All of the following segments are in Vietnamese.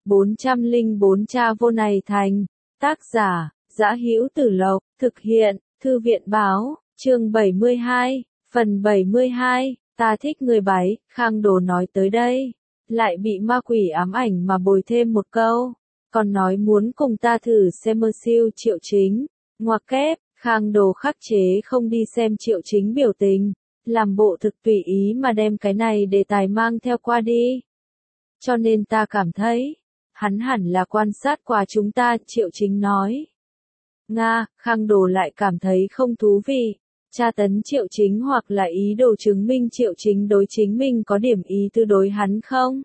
404 Cha vô này thành. Tác giả, Dã Hữu Tử Lộc, thực hiện, Thư viện báo, chương 72, phần 72, ta thích người bái, Khang Đồ nói tới đây, lại bị ma quỷ ám ảnh mà bồi thêm một câu, còn nói muốn cùng ta thử xem mơ siêu Triệu Chính, ngoặc kép, Khang Đồ khắc chế không đi xem Triệu Chính biểu tình, làm bộ thực tùy ý mà đem cái này đề tài mang theo qua đi. Cho nên ta cảm thấy, hắn hẳn là quan sát qua chúng ta, Triệu Chính nói. Nga, Khang Đồ lại cảm thấy không thú vị, tra tấn Triệu Chính hoặc là ý đồ chứng minh Triệu Chính đối chính mình có điểm ý tư đối hắn không?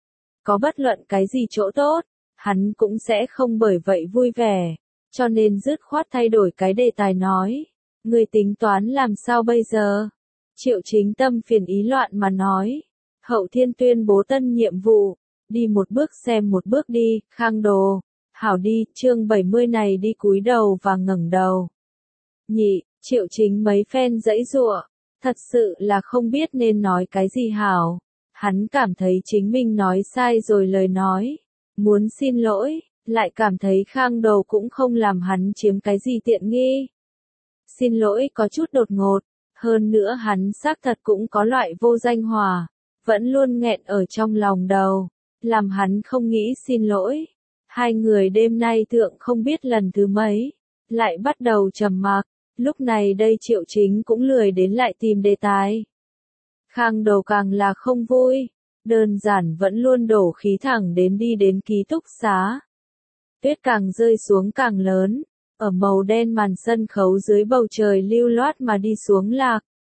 Có bất luận cái gì chỗ tốt, hắn cũng sẽ không bởi vậy vui vẻ, cho nên dứt khoát thay đổi cái đề tài nói. Người tính toán làm sao bây giờ? Triệu Chính tâm phiền ý loạn mà nói. Hậu Thiên tuyên bố tân nhiệm vụ, đi một bước xem một bước đi, Khang Đồ. Hảo đi, chương 70 này đi cúi đầu và ngẩng đầu. Nhị, Triệu Chính mấy phen giãy giụa, thật sự là không biết nên nói cái gì hảo. Hắn cảm thấy chính mình nói sai rồi lời nói, muốn xin lỗi, lại cảm thấy Khang Đồ cũng không làm hắn chiếm cái gì tiện nghi. Xin lỗi có chút đột ngột, hơn nữa hắn xác thật cũng có loại vô danh hỏa, vẫn luôn nghẹn ở trong lòng đầu, làm hắn không nghĩ xin lỗi. Hai người đêm nay thượng không biết lần thứ mấy, lại bắt đầu trầm mặc, lúc này đây Triệu Chính cũng lười đến lại tìm đề tài. Khang Đồ càng là không vui, đơn giản vẫn luôn đổ khí thẳng đến đi đến ký túc xá. Tuyết càng rơi xuống càng lớn, ở màu đen màn sân khấu dưới bầu trời lưu loát mà đi xuống lạc.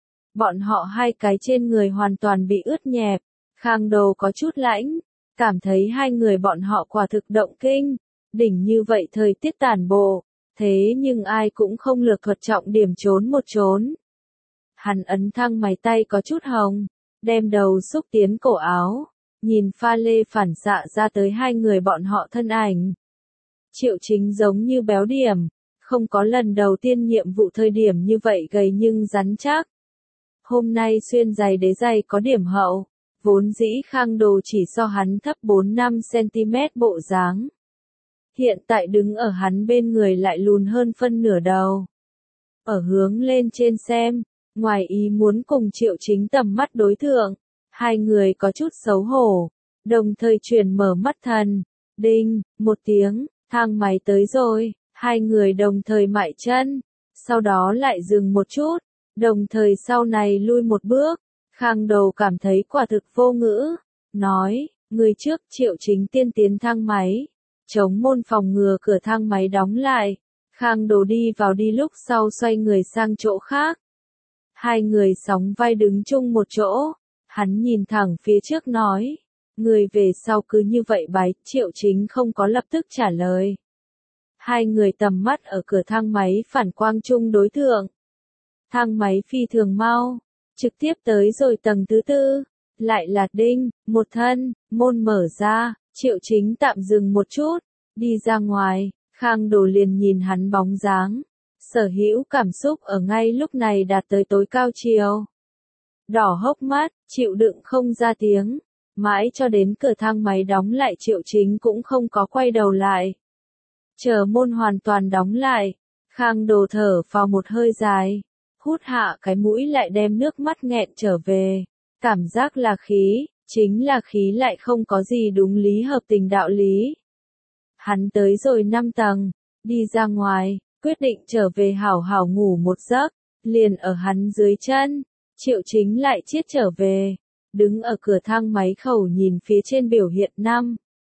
Bọn họ hai cái trên người hoàn toàn bị ướt nhẹp, Khang Đồ có chút lãnh, cảm thấy hai người bọn họ quả thực động kinh, đỉnh như vậy thời tiết tản bộ, thế nhưng ai cũng không lược thuật trọng điểm trốn một trốn. Hắn ấn thăng mày tay có chút hồng, đem đầu xúc tiến cổ áo, nhìn pha lê phản xạ ra tới hai người bọn họ thân ảnh. Triệu Chính giống như béo điểm, không có lần đầu tiên nhiệm vụ thời điểm như vậy gầy nhưng rắn chắc. Hôm nay xuyên giày đế giày có điểm hậu, vốn dĩ Khang Đồ chỉ so hắn thấp 4-5 cm bộ dáng. Hiện tại đứng ở hắn bên người lại lùn hơn phân nửa đầu. Ở hướng lên trên xem, ngoài ý muốn cùng Triệu Chính tầm mắt đối thượng, hai người có chút xấu hổ, đồng thời chuyển mở mắt thần. Đinh, một tiếng, thang máy tới rồi, hai người đồng thời mại chân, sau đó lại dừng một chút, đồng thời sau này lui một bước. Khang Đồ cảm thấy quả thực vô ngữ, nói, người trước Triệu Chính tiên tiến thang máy, chống môn phòng ngừa cửa thang máy đóng lại. Khang Đồ đi vào đi lúc sau xoay người sang chỗ khác. Hai người sóng vai đứng chung một chỗ, hắn nhìn thẳng phía trước nói, người về sau cứ như vậy bái, Triệu Chính không có lập tức trả lời. Hai người tầm mắt ở cửa thang máy phản quang chung đối thượng. Thang máy phi thường mau, trực tiếp tới rồi tầng thứ tư, lại là đinh, một thân, môn mở ra, Triệu Chính tạm dừng một chút, đi ra ngoài, Khang Đồ liền nhìn hắn bóng dáng, sở hữu cảm xúc ở ngay lúc này đạt tới tối cao chiều. Đỏ hốc mắt, chịu đựng không ra tiếng, mãi cho đến cửa thang máy đóng lại Triệu Chính cũng không có quay đầu lại. Chờ môn hoàn toàn đóng lại, Khang Đồ thở vào một hơi dài, hút hạ cái mũi lại đem nước mắt nghẹn trở về, cảm giác là khí, chính là khí lại không có gì đúng lý hợp tình đạo lý. Hắn tới rồi 5 tầng, đi ra ngoài, quyết định trở về hảo hảo ngủ một giấc, liền ở hắn dưới chân, Triệu Chính lại chiết trở về, đứng ở cửa thang máy khẩu nhìn phía trên biểu hiện 5.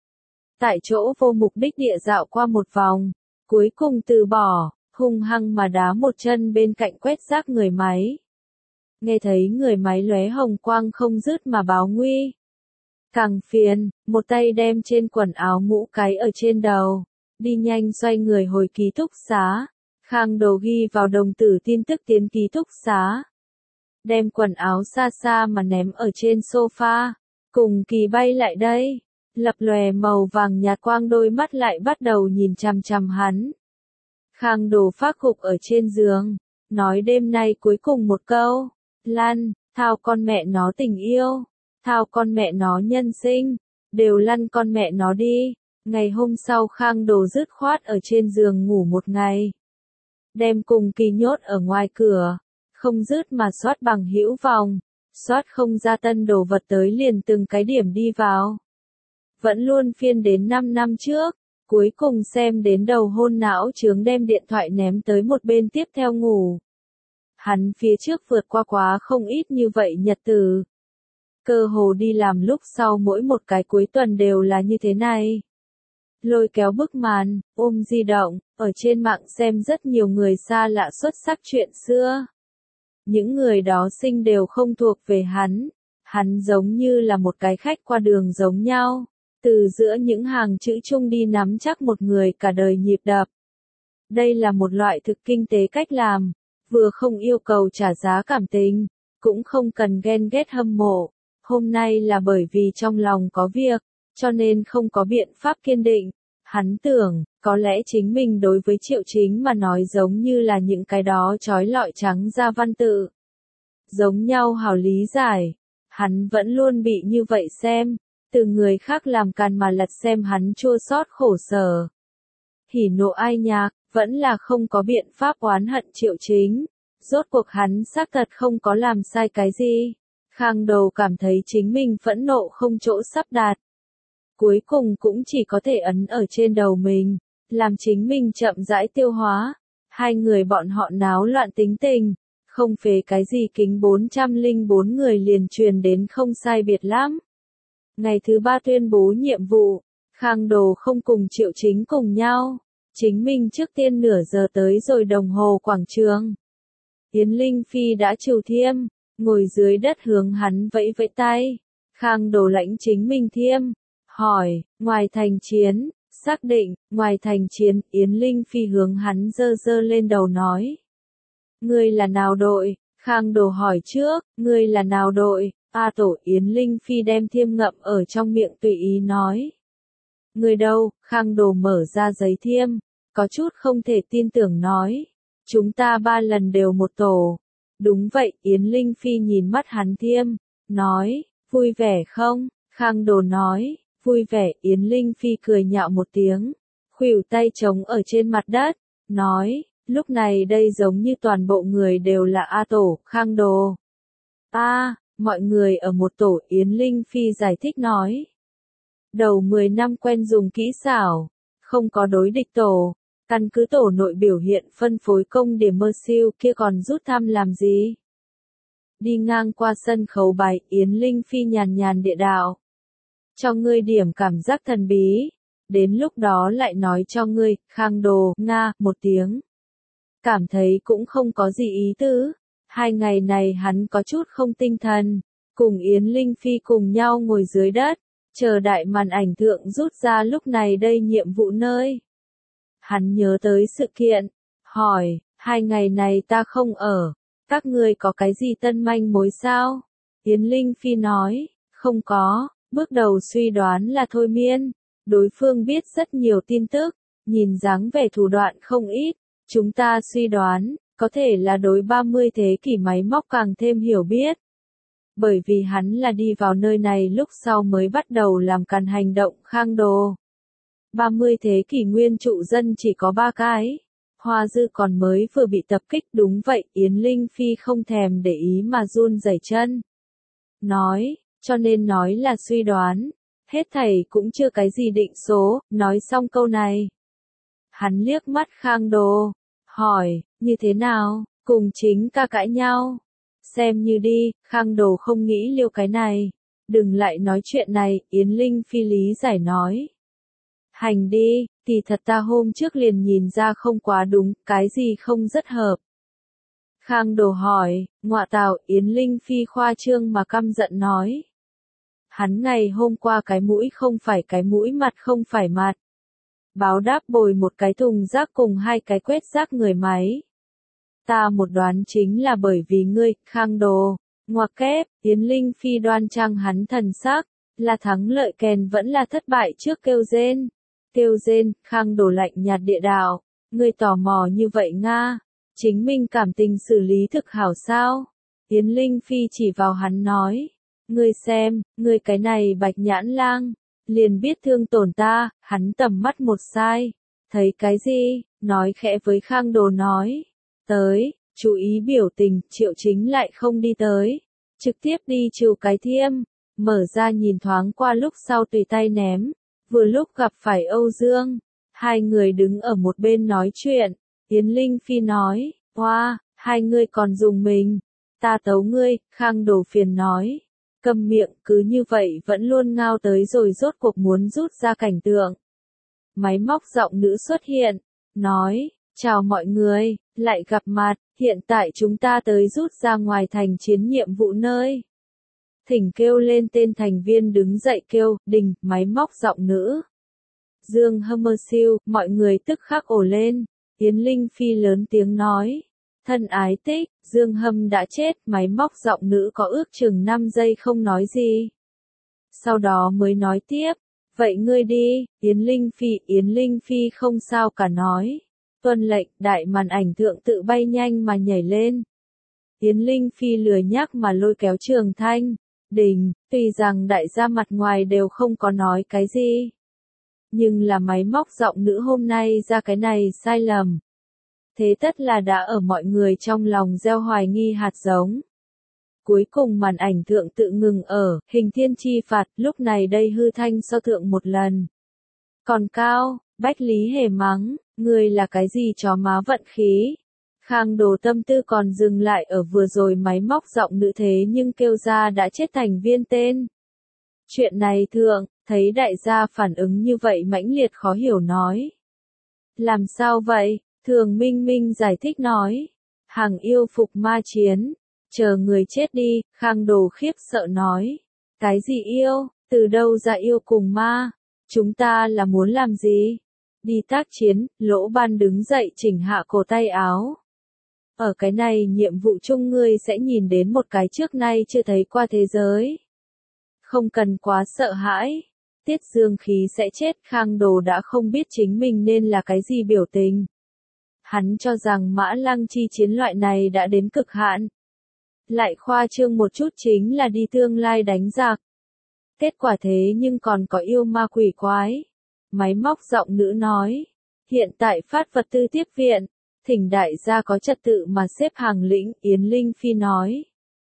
Tại chỗ vô mục đích địa dạo qua một vòng, cuối cùng từ bỏ, hung hăng mà đá một chân bên cạnh quét rác người máy. Nghe thấy người máy lóe hồng quang không dứt mà báo nguy. Càng phiền, một tay đem trên quần áo mũ cái ở trên đầu, đi nhanh xoay người hồi ký túc xá. Khang Đồ ghi vào đồng tử tin tức tiến ký túc xá. Đem quần áo xa xa mà ném ở trên sofa, cùng Kỳ bay lại đây, lập lòe màu vàng nhạt quang đôi mắt lại bắt đầu nhìn chằm chằm hắn. Khang Đồ phác gục ở trên giường, nói đêm nay cuối cùng một câu, lăn, thao con mẹ nó tình yêu, thao con mẹ nó nhân sinh, đều lăn con mẹ nó đi. Ngày hôm sau Khang Đồ dứt khoát ở trên giường ngủ một ngày. Đem cùng Kỳ nhốt ở ngoài cửa, không dứt mà soát bằng hữu vòng, soát không ra tân đồ vật tới liền từng cái điểm đi vào. Vẫn luôn phiên đến 5 năm trước, cuối cùng xem đến đầu hôn não chướng đem điện thoại ném tới một bên tiếp theo ngủ. Hắn phía trước vượt qua quá không ít như vậy nhật tử. Cơ hồ đi làm lúc sau mỗi một cái cuối tuần đều là như thế này. Lôi kéo bức màn, ôm di động, ở trên mạng xem rất nhiều người xa lạ xuất sắc chuyện xưa. Những người đó sinh đều không thuộc về hắn giống như là một cái khách qua đường giống nhau, từ giữa những hàng chữ chung đi nắm chắc một người cả đời nhịp đập. Đây là một loại thực kinh tế cách làm, vừa không yêu cầu trả giá cảm tình, cũng không cần ghen ghét hâm mộ. Hôm nay là bởi vì trong lòng có việc, cho nên không có biện pháp kiên định. Hắn tưởng, có lẽ chính mình đối với Triệu Chính mà nói giống như là những cái đó trói lọi trắng ra văn tự. Giống nhau hảo lý giải. Hắn vẫn luôn bị như vậy xem, từ người khác làm càn mà lật xem hắn chua xót khổ sở. Hỉ nộ ai nhạc, vẫn là không có biện pháp oán hận Triệu Chính. Rốt cuộc hắn xác thật không có làm sai cái gì. Khang Đồ cảm thấy chính mình phẫn nộ không chỗ sắp đạt. Cuối cùng cũng chỉ có thể ấn ở trên đầu mình, làm chính mình chậm rãi tiêu hóa. Hai người bọn họ náo loạn tính tình, không phế cái gì kính 404 người liền truyền đến không sai biệt lắm. Ngày thứ 3 tuyên bố nhiệm vụ, Khang Đồ không cùng Triệu Chính cùng nhau, chính mình trước tiên nửa giờ tới rồi đồng hồ quảng trường. Yến Linh Phi đã trừ thiêm, ngồi dưới đất hướng hắn vẫy vẫy tay. Khang Đồ lãnh chính mình thiêm, hỏi, ngoài thành chiến, xác định, ngoài thành chiến, Yến Linh Phi hướng hắn giơ giơ lên đầu nói. Ngươi là nào đội? Khang Đồ hỏi trước, ngươi là nào đội? Tổ Yến Linh Phi đem thiêm ngậm ở trong miệng tùy ý nói. Ngươi đâu? Khang Đồ mở ra giấy thiêm, có chút không thể tin tưởng nói. Chúng ta 3 lần đều một tổ. Đúng vậy, Yến Linh Phi nhìn mắt hắn thiêm, nói, vui vẻ không? Khang Đồ nói, vui vẻ. Yến Linh Phi cười nhạo một tiếng, khuỷu tay trống ở trên mặt đất, nói, lúc này đây giống như toàn bộ người đều là A tổ, Khang Đồ. Mọi người ở một tổ, Yến Linh Phi giải thích nói. Đầu 10 năm quen dùng kỹ xảo, không có đối địch tổ, căn cứ tổ nội biểu hiện phân phối công điểm mơ siêu kia còn rút thăm làm gì? Đi ngang qua sân khấu bài, Yến Linh Phi nhàn nhàn địa đạo. Cho ngươi điểm cảm giác thần bí, đến lúc đó lại nói cho ngươi, Khang Đồ, Nga, một tiếng. Cảm thấy cũng không có gì ý tứ. 2 ngày này hắn có chút không tinh thần, cùng Yến Linh Phi cùng nhau ngồi dưới đất, chờ đại màn ảnh thượng rút ra lúc này đây nhiệm vụ nơi. Hắn nhớ tới sự kiện, hỏi, 2 ngày này ta không ở, các ngươi có cái gì tân manh mối sao? Yến Linh Phi nói, không có, bước đầu suy đoán là thôi miên, đối phương biết rất nhiều tin tức, nhìn dáng vẻ thủ đoạn không ít, chúng ta suy đoán, có thể là đối 30 thế kỷ máy móc càng thêm hiểu biết. Bởi vì hắn là đi vào nơi này lúc sau mới bắt đầu làm càn hành động Khang Đồ. 30 thế kỷ nguyên trụ dân chỉ có 3 cái. Hoa Dư còn mới vừa bị tập kích đúng vậy, Yến Linh Phi không thèm để ý mà run rẩy chân. Nói, cho nên nói là suy đoán, hết thảy cũng chưa cái gì định số, nói xong câu này. Hắn liếc mắt Khang Đồ, hỏi, như thế nào, cùng chính ca cãi nhau. Xem như đi, Khang Đồ không nghĩ liêu cái này. Đừng lại nói chuyện này, Yến Linh Phi lý giải nói. Hành đi, thì thật ta hôm trước liền nhìn ra không quá đúng, cái gì không rất hợp. Khang Đồ hỏi, ngọa tào, Yến Linh Phi khoa trương mà căm giận nói. Hắn ngày hôm qua cái mũi không phải cái mũi, mặt không phải mặt. Báo đáp bồi một cái thùng rác cùng 2 cái quét rác người máy. Ta một đoán chính là bởi vì ngươi, Khang Đồ. Ngoặc kép, Yến Linh Phi đoan trang hắn thần sắc, là thắng lợi kèn vẫn là thất bại trước kêu rên. Kêu rên, Khang Đồ lạnh nhạt địa đạo, ngươi tò mò như vậy Nga, chính mình cảm tình xử lý thực hảo sao? Yến Linh Phi chỉ vào hắn nói, ngươi xem, ngươi cái này bạch nhãn lang, liền biết thương tổn ta, hắn tầm mắt một sai. Thấy cái gì? Nói khẽ với Khang Đồ nói. Tới, chú ý biểu tình, Triệu Chính lại không đi tới. Trực tiếp đi trừ cái thiêm, mở ra nhìn thoáng qua lúc sau tùy tay ném. Vừa lúc gặp phải Âu Dương, hai người đứng ở một bên nói chuyện. Yến Linh Phi nói, hoa, hai người còn dùng mình. Ta tấu ngươi, Khang Đồ phiền nói. Câm miệng, cứ như vậy vẫn luôn ngao tới rồi rốt cuộc muốn rút ra cảnh tượng. Máy móc giọng nữ xuất hiện, nói, chào mọi người, lại gặp mặt, hiện tại chúng ta tới rút ra ngoài thành chiến nhiệm vụ nơi. Thỉnh kêu lên tên thành viên đứng dậy kêu, đình, máy móc giọng nữ. Dương Hammersill, mọi người tức khắc ồ lên, Yến Linh Phi lớn tiếng nói. Thân ái tích, Dương Hâm đã chết, máy móc giọng nữ có ước chừng 5 giây không nói gì. Sau đó mới nói tiếp, vậy ngươi đi, Yến Linh Phi không sao cả nói. Tuân lệnh, đại màn ảnh thượng tự bay nhanh mà nhảy lên. Yến Linh Phi lười nhác mà lôi kéo Trường Thanh, Đình, tuy rằng đại gia mặt ngoài đều không có nói cái gì. Nhưng là máy móc giọng nữ hôm nay ra cái này sai lầm. Thế tất là đã ở mọi người trong lòng gieo hoài nghi hạt giống. Cuối cùng màn ảnh thượng tự ngừng ở, hình thiên chi phạt, lúc này đây hư thanh so thượng một lần. Còn cao, Bách Lý Hề mắng, người là cái gì chó má vận khí. Khang Đồ tâm tư còn dừng lại ở vừa rồi máy móc giọng nữ thế nhưng kêu ra đã chết thành viên tên. Chuyện này thượng, thấy đại gia phản ứng như vậy mãnh liệt khó hiểu nói. Làm sao vậy? Thường Minh Minh giải thích nói. Hàng yêu phục ma chiến. Chờ người chết đi, Khang Đồ khiếp sợ nói. Cái gì yêu? Từ đâu ra yêu cùng ma? Chúng ta là muốn làm gì? Đi tác chiến, Lỗ Ban đứng dậy chỉnh hạ cổ tay áo. Ở cái này nhiệm vụ chung ngươi sẽ nhìn đến một cái trước nay chưa thấy qua thế giới. Không cần quá sợ hãi. Tiết Dương khí sẽ chết, Khang Đồ đã không biết chính mình nên là cái gì biểu tình. Hắn cho rằng Mã Lăng chi chiến loại này đã đến cực hạn. Lại khoa trương một chút chính là đi tương lai đánh giặc. Kết quả thế nhưng còn có yêu ma quỷ quái. Máy móc giọng nữ nói. Hiện tại phát vật tư tiếp viện. Thỉnh đại gia có trật tự mà xếp hàng lĩnh, Yến Linh Phi nói.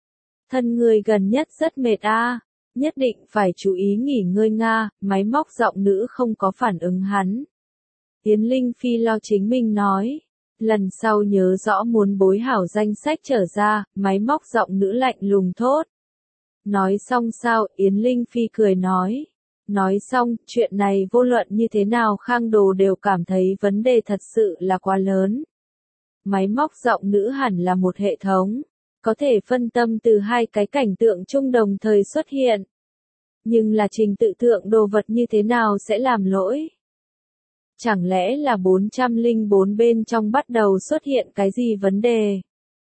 Thân người gần nhất rất mệt nhất định phải chú ý nghỉ ngơi Nga, máy móc giọng nữ không có phản ứng hắn. Yến Linh Phi lo chính mình nói. Lần sau nhớ rõ muốn bối hảo danh sách trở ra, máy móc giọng nữ lạnh lùng thốt. Nói xong sao, Yến Linh Phi cười nói. Nói xong, chuyện này vô luận như thế nào Khang Đồ đều cảm thấy vấn đề thật sự là quá lớn. Máy móc giọng nữ hẳn là một hệ thống, có thể phân tâm từ hai cái cảnh tượng chung đồng thời xuất hiện. Nhưng là trình tự thượng đồ vật như thế nào sẽ làm lỗi? Chẳng lẽ là 404 bên trong bắt đầu xuất hiện cái gì vấn đề?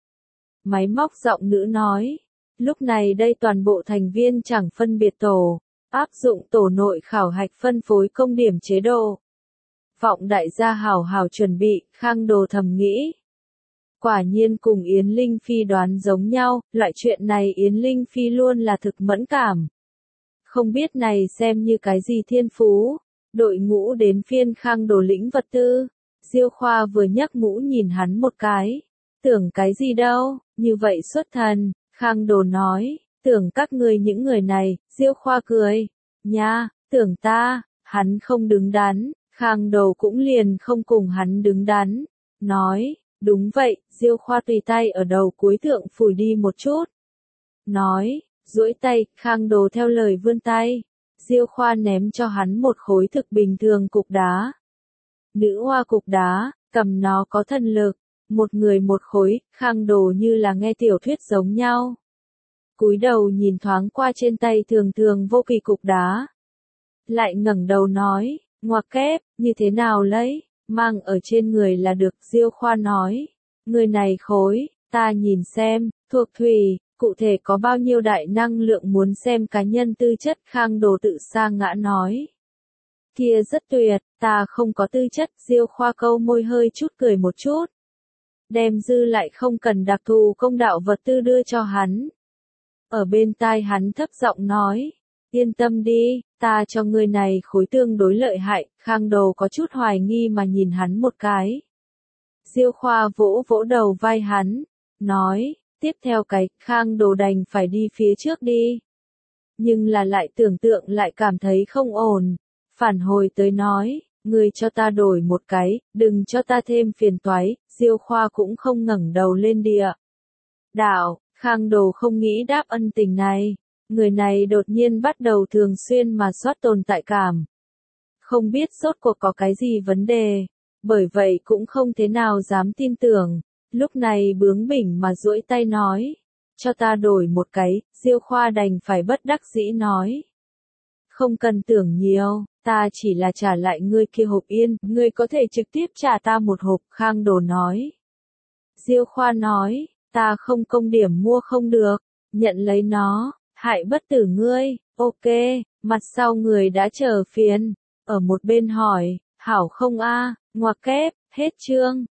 Máy móc giọng nữ nói. Lúc này đây toàn bộ thành viên chẳng phân biệt tổ, áp dụng tổ nội khảo hạch phân phối công điểm chế độ. Vọng đại gia hảo hảo chuẩn bị, Khang Đồ thầm nghĩ. Quả nhiên cùng Yến Linh Phi đoán giống nhau, loại chuyện này Yến Linh Phi luôn là thực mẫn cảm. Không biết này xem như cái gì thiên phú. Đội ngũ đến phiên Khang Đồ lĩnh vật tư. Diêu Khoa vừa nhấc mũ nhìn hắn một cái. Tưởng cái gì đâu, như vậy xuất thần. Khang Đồ nói, tưởng các ngươi những người này. Diêu Khoa cười. Nha, tưởng ta, hắn không đứng đắn. Khang Đồ cũng liền không cùng hắn đứng đắn. Nói, đúng vậy, Diêu Khoa tùy tay ở đầu cuối thượng phủi đi một chút. Nói, duỗi tay, Khang Đồ theo lời vươn tay. Diêu Khoa ném cho hắn một khối thực bình thường cục đá. Nữ hoa cục đá, cầm nó có thần lực. Một người một khối, Khang Đồ như là nghe tiểu thuyết giống nhau. Cúi đầu nhìn thoáng qua trên tay thường thường vô kỳ cục đá. Lại ngẩng đầu nói, ngoặc kép, như thế nào lấy, mang ở trên người là được. Diêu Khoa nói, người này khối, ta nhìn xem, thuộc thủy, cụ thể có bao nhiêu đại năng lượng muốn xem cá nhân tư chất. Khang Đồ tự sa ngã nói. Kia rất tuyệt, ta không có tư chất. Diêu Khoa câu môi hơi chút cười một chút. Đem dư lại không cần đặc thù công đạo vật tư đưa cho hắn. Ở bên tai hắn thấp giọng nói. Yên tâm đi, ta cho ngươi này khối tương đối lợi hại, Khang Đồ có chút hoài nghi mà nhìn hắn một cái. Diêu Khoa vỗ vỗ đầu vai hắn, nói, tiếp theo cái, Khang Đồ đành phải đi phía trước đi. Nhưng là lại tưởng tượng lại cảm thấy không ổn, phản hồi tới nói, ngươi cho ta đổi một cái, đừng cho ta thêm phiền toái, Diêu Khoa cũng không ngẩng đầu lên địa. Đạo, Khang Đồ không nghĩ đáp ân tình này, người này đột nhiên bắt đầu thường xuyên mà soát tồn tại cảm. Không biết rốt cuộc có cái gì vấn đề, bởi vậy cũng không thế nào dám tin tưởng, lúc này bướng bỉnh mà duỗi tay nói, cho ta đổi một cái, Diêu Khoa đành phải bất đắc dĩ nói. Không cần tưởng nhiều, ta chỉ là trả lại ngươi kia hộp yên, ngươi có thể trực tiếp trả ta một hộp, Khang Đồ nói. Diêu Khoa nói, ta không công điểm mua không được, nhận lấy nó, hại bất tử ngươi, ok, mặt sau người đã chờ phiền, ở một bên hỏi, hảo không a, ngoặc kép, hết chương.